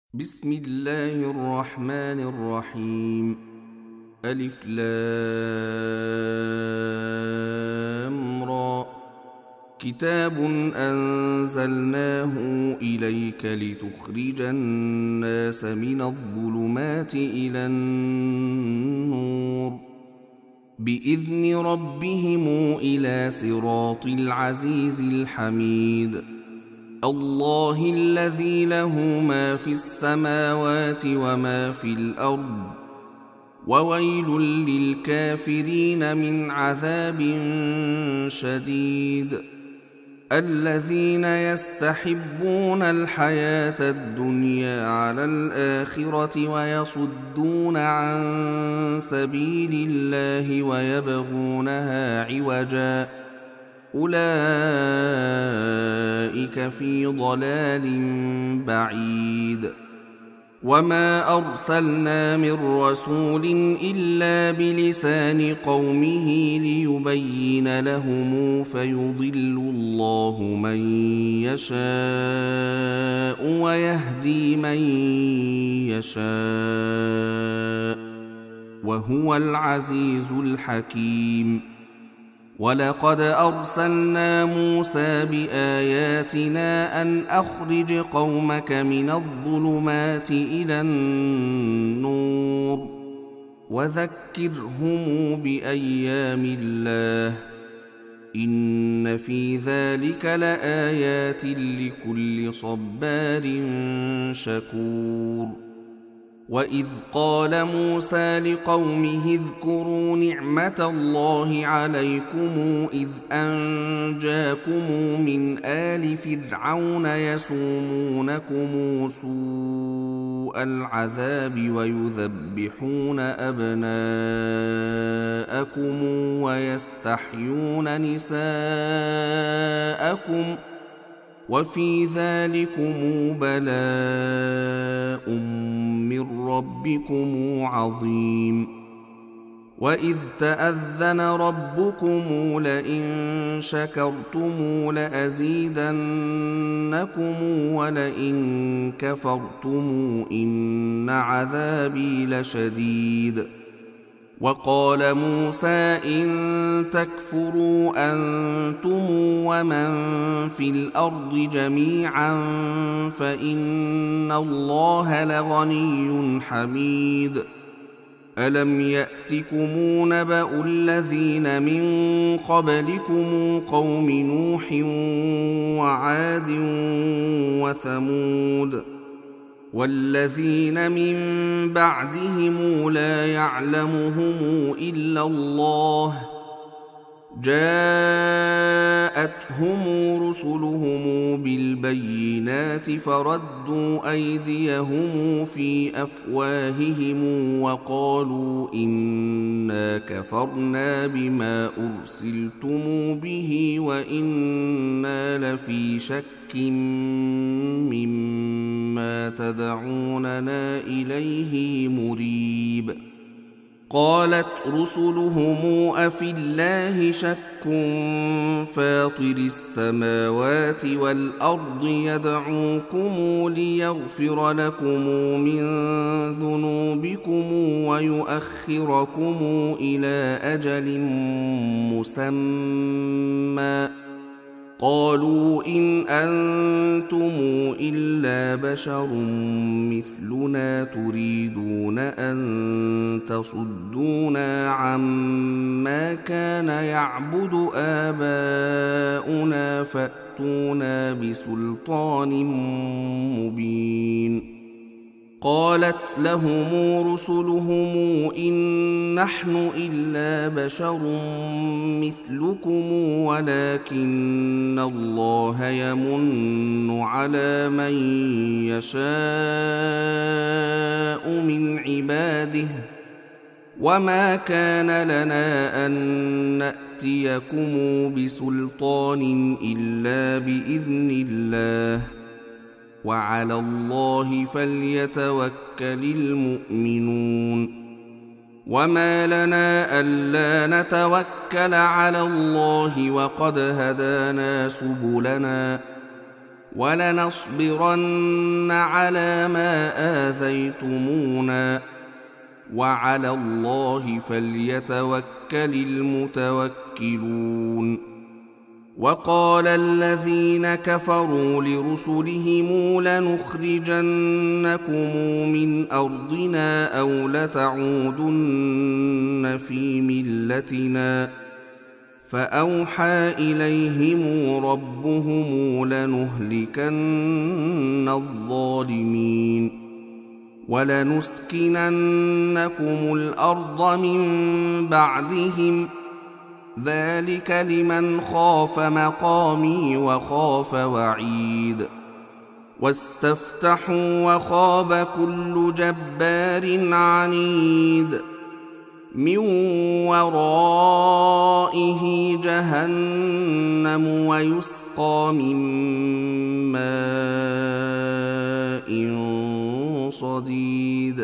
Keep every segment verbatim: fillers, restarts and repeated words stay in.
بسم الله الرحمن الرحيم. ألف لام را. كتاب أنزلناه إليك لتخرج الناس من الظلمات إلى النور بإذن ربهم إلى صراط العزيز الحميد. الله الذي له ما في السماوات وما في الأرض وويل للكافرين من عذاب شديد. الذين يستحبون الحياة الدنيا على الآخرة ويصدون عن سبيل الله ويبغونها عوجا أولئك في ضلال بعيد. وما أرسلنا من رسول إلا بلسان قومه ليبين لهم فيضل الله من يشاء ويهدي من يشاء وهو العزيز الحكيم. ولقد أرسلنا موسى بآياتنا أن أخرج قومك من الظلمات إلى النور وذكرهم بأيام الله إن في ذلك لآيات لكل صبار شكور. وإذ قال موسى لقومه اذكروا نعمة الله عليكم إذ أنجاكم من آل فرعون يسومونكم سوء العذاب ويذبحون أبناءكم ويستحيون نساءكم وفي ذلكم بلاء من ربكم عظيم. وإذ تأذن ربكم لئن شكرتم لأزيدنكم ولئن كفرتم إن عذابي لشديد. وقال موسى إن تكفروا أنتم ومن في الأرض جميعا فإن الله لغني حميد. ألم يأتكم نبأ الذين من قبلكم قوم نوح وعاد وثمود والذين من بعدهم لا يعلمهم إلا الله جاءتهم رسلهم بالبينات فردوا أيديهم في أفواههم وقالوا إنا كفرنا بما أرسلتم به وإنا لفي شك مما تدعوننا إليه مريب. قالت رسلهم أفي الله شك فاطر السماوات والأرض يدعوكم ليغفر لكم من ذنوبكم ويؤخركم إلى أجل مسمى قالوا إن أنتم إلا بشر مثلنا تريدون أن تصدونا عما كان يعبد آباؤنا فأتونا بسلطان مبين. قالت لهم رسلهم إن نحن إلا بشر مثلكم ولكن الله يمن على من يشاء من عباده وما كان لنا أن نأتيكم بسلطان إلا بإذن الله وعلى الله فليتوكل المؤمنون. وما لنا ألا نتوكل على الله وقد هدانا سبلنا ولنصبرن على ما آذيتمونا وعلى الله فليتوكل المتوكلون. وقال الذين كفروا لرسلهم لنخرجنكم من أرضنا أو لتعودن في ملتنا فأوحى إليهم ربهم لنهلكن الظالمين ولنسكننكم الأرض من بعدهم ذلك لمن خاف مقامي وخاف وعيد. واستفتحوا وخاب كل جبار عنيد من ورائه جهنم ويسقى من ماء صديد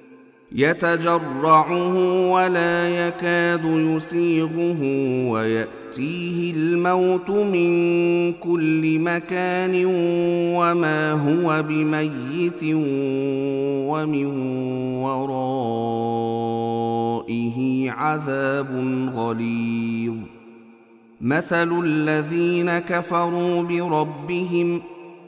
يتجرعه ولا يكاد يسيغه ويأتيه الموت من كل مكان وما هو بميت ومن ورائه عذاب غليظ. مثل الذين كفروا بربهم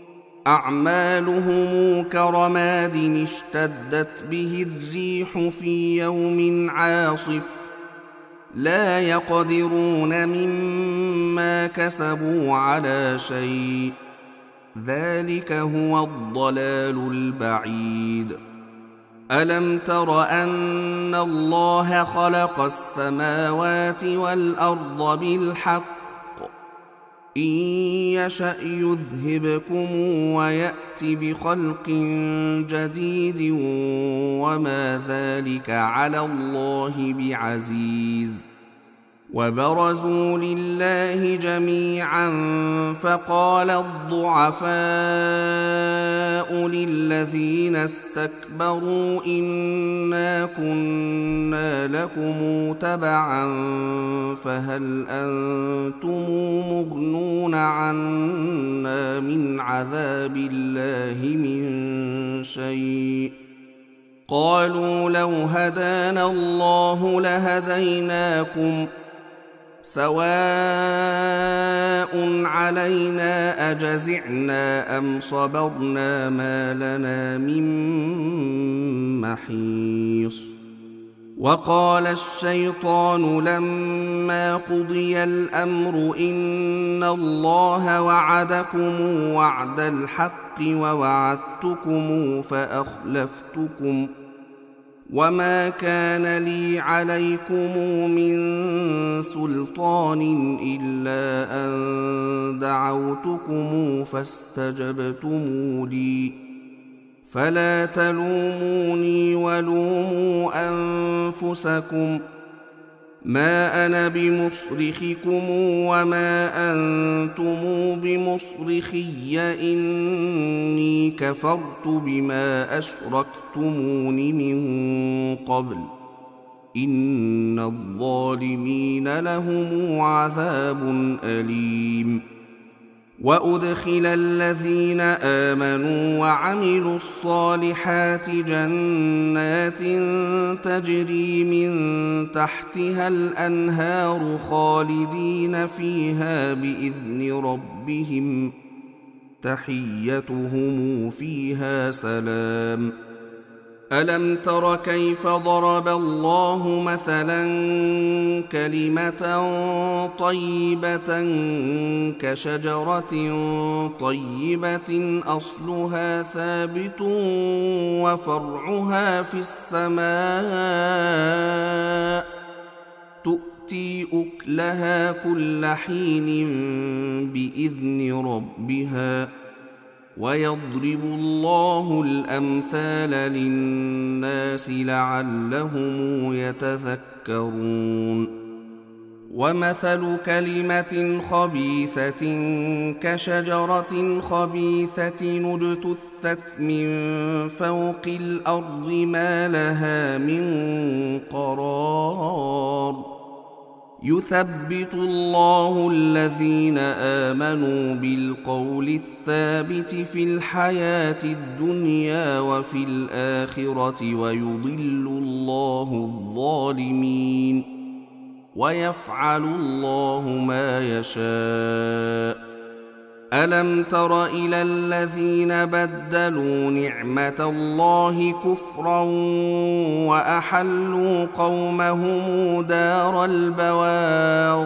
أعمالهم كرماد اشتدت به الريح في يوم عاصف لا يقدرون مما كسبوا على شيء ذلك هو الضلال البعيد. ألم تر أن الله خلق السماوات والأرض بالحق إن يشأ يذهبكم ويأت بخلق جديد وما ذلك على الله بعزيز. وبرزوا لله جميعا فقال الضعفاء للذين استكبروا إنا كنا لكم تبعا فهل أنتم مغنون عنا من عذاب الله من شيء قالوا لو هدانا الله لهديناكم سواء علينا أجزعنا أم صبرنا ما لنا من محيص. وقال الشيطان لما قضي الأمر إن الله وعدكم وعد الحق ووعدتكم فأخلفتكم وما كان لي عليكم من سلطان إلا أن دعوتكم فاستجبتم لي فلا تلوموني ولوموا أنفسكم ما أنا بمصرخكم وما أنتم بمصرخي إني كفرت بما أشركتمون من قبل إن الظالمين لهم عذاب أليم. وأدخل الذين آمنوا وعملوا الصالحات جنات تجري من تحتها الأنهار خالدين فيها بإذن ربهم تحيتهم فيها سلام. ألم تر كيف ضرب الله مثلا كلمة طيبة كشجرة طيبة أصلها ثابت وفرعها في السماء تؤتي أكلها كل حين بإذن ربها ويضرب الله الأمثال للناس لعلهم يتذكرون. ومثل كلمة خبيثة كشجرة خبيثة اجتثت من فوق الأرض ما لها من قرار يثبت الله الذين آمنوا بالقول الثابت في الحياة الدنيا وفي الآخرة ويضل الله الظالمين ويفعل الله ما يشاء. ألم تر إلى الذين بدلوا نعمة الله كفرا وأحلوا قومهم دار البوار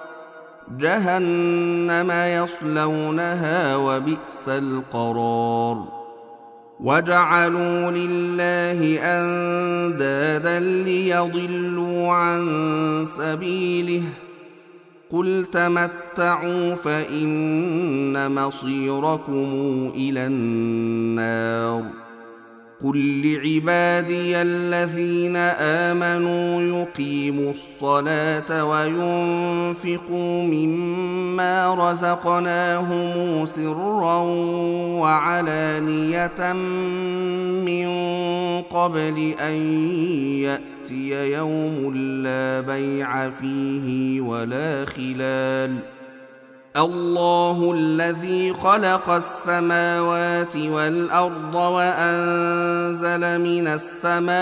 جهنم يصلونها وبئس القرار وجعلوا لله أندادا ليضلوا عن سبيله قل تمتعوا فإن مصيركم إلى النار قل لعبادي الذين آمنوا يقيموا الصلاة وينفقوا مما رزقناهم سرا وعلانية من قبل أن يأتي يوم لا بيع فيه ولا خلال الله الذي خلق السماوات والأرض وأنزل من السماء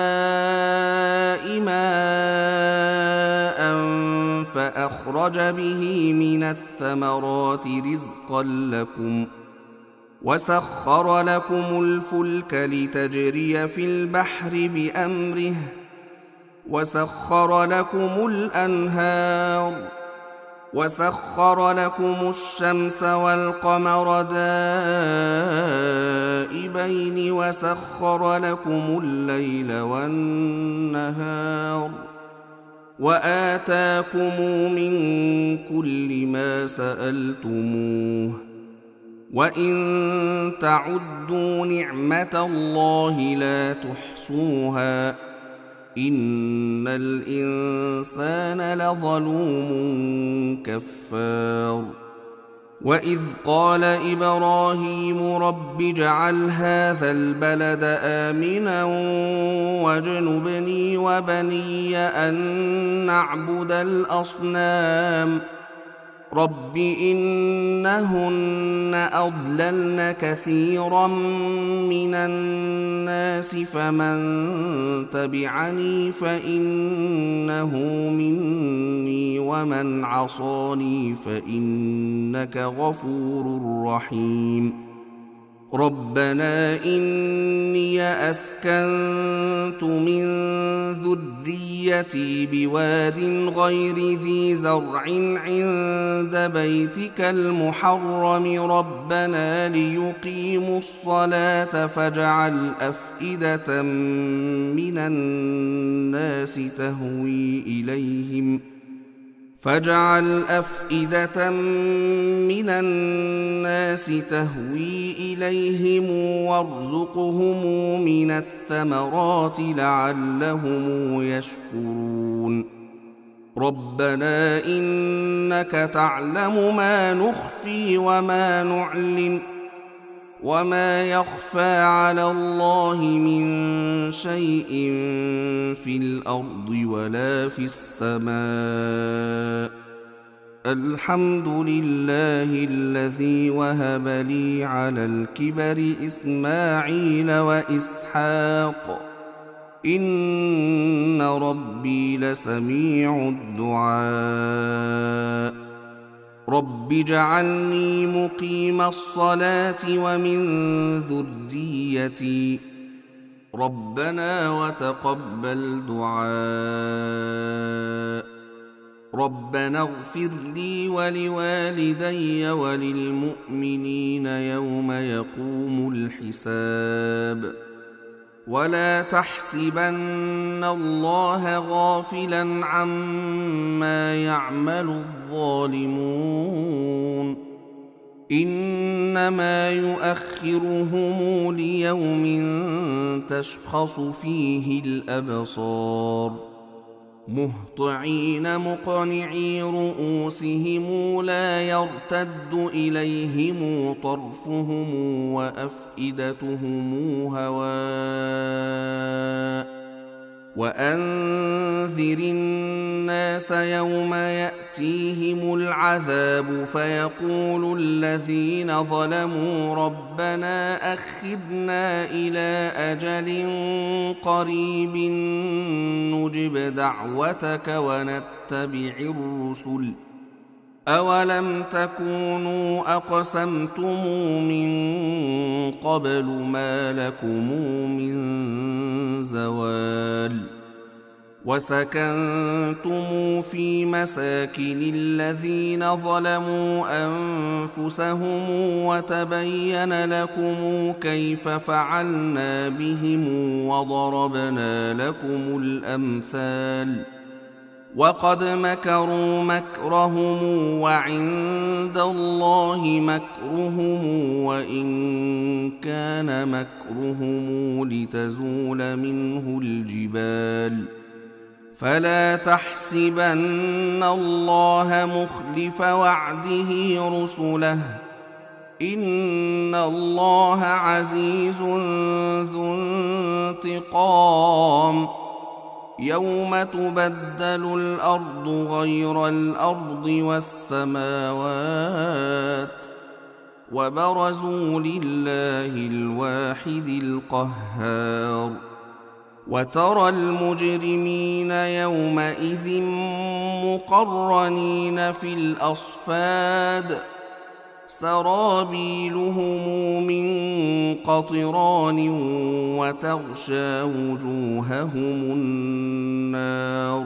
ماء فأخرج به من الثمرات رزقا لكم وسخر لكم الفلك لتجري في البحر بأمره وسخر لكم الأنهار وسخر لكم الشمس والقمر دائبين وسخر لكم الليل والنهار وآتاكم من كل ما سألتموه وإن تعدوا نعمة الله لا تحصوها إن الإنسان لظلوم كفار وإذ قال إبراهيم رب اجعل هذا البلد آمنا واجنبني وبني أن نعبد الأصنام رب إنهن أضللن كثيرا من الناس فمن تبعني فإنه مني ومن عصاني فإنك غفور رحيم ربنا إني أسكنت من ذريتي بواد غير ذي زرع عند بيتك المحرم ربنا ليقيموا الصلاة فاجعل أفئدة من الناس تهوي إليهم فاجعل أفئدة من الناس تهوي إليهم وارزقهم من الثمرات لعلهم يشكرون ربنا إنك تعلم ما نخفي وما نعلن وما يخفى على الله من شيء في الأرض ولا في السماء الحمد لله الذي وهب لي على الكبر إسماعيل وإسحاق إن ربي لسميع الدعاء رب اجعلني مقيم الصلاة ومن ذريتي ربنا وتقبل دعاء ربنا اغفر لي ولوالدي وللمؤمنين يوم يقوم الحساب ولا تحسبن الله غافلا عما يعمل الظالمون إنما يؤخرهم ليوم تشخص فيه الأبصار مهطعين مقنعي رؤوسهم لا يرتد إليهم طرفهم وأفئدتهم هواء وأنذر الناس يوم يأتيهم العذاب فيقول الذين ظلموا ربنا أخذنا إلى أجل قريب نجب دعوتك ونتبع الرسل أولم تكونوا أقسمتم من قبل ما لكم من زوال وسكنتم في مساكن الذين ظلموا أنفسهم وتبين لكم كيف فعلنا بهم وضربنا لكم الأمثال وقد مكروا مكرهم وعند الله مكرهم وإن كان مكرهم لتزول منه الجبال فلا تحسبن الله مخلف وعده رسله إن الله عزيز ذو انتقام يوم تبدل الأرض غير الأرض والسماوات وبرزوا لله الواحد القهار وترى المجرمين يومئذ مقرنين في الأصفاد سرابيلهم من قطران وتغشى وجوههم النار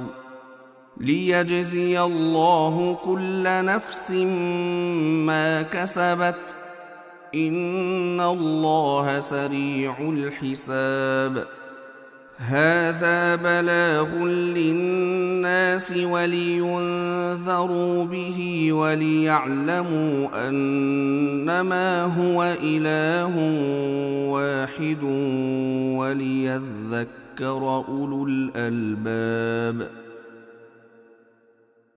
ليجزي الله كل نفس ما كسبت إن الله سريع الحساب هذا بلاغ للناس ولينذروا به وليعلموا أنما هو إله واحد وليذكر أولو الألباب.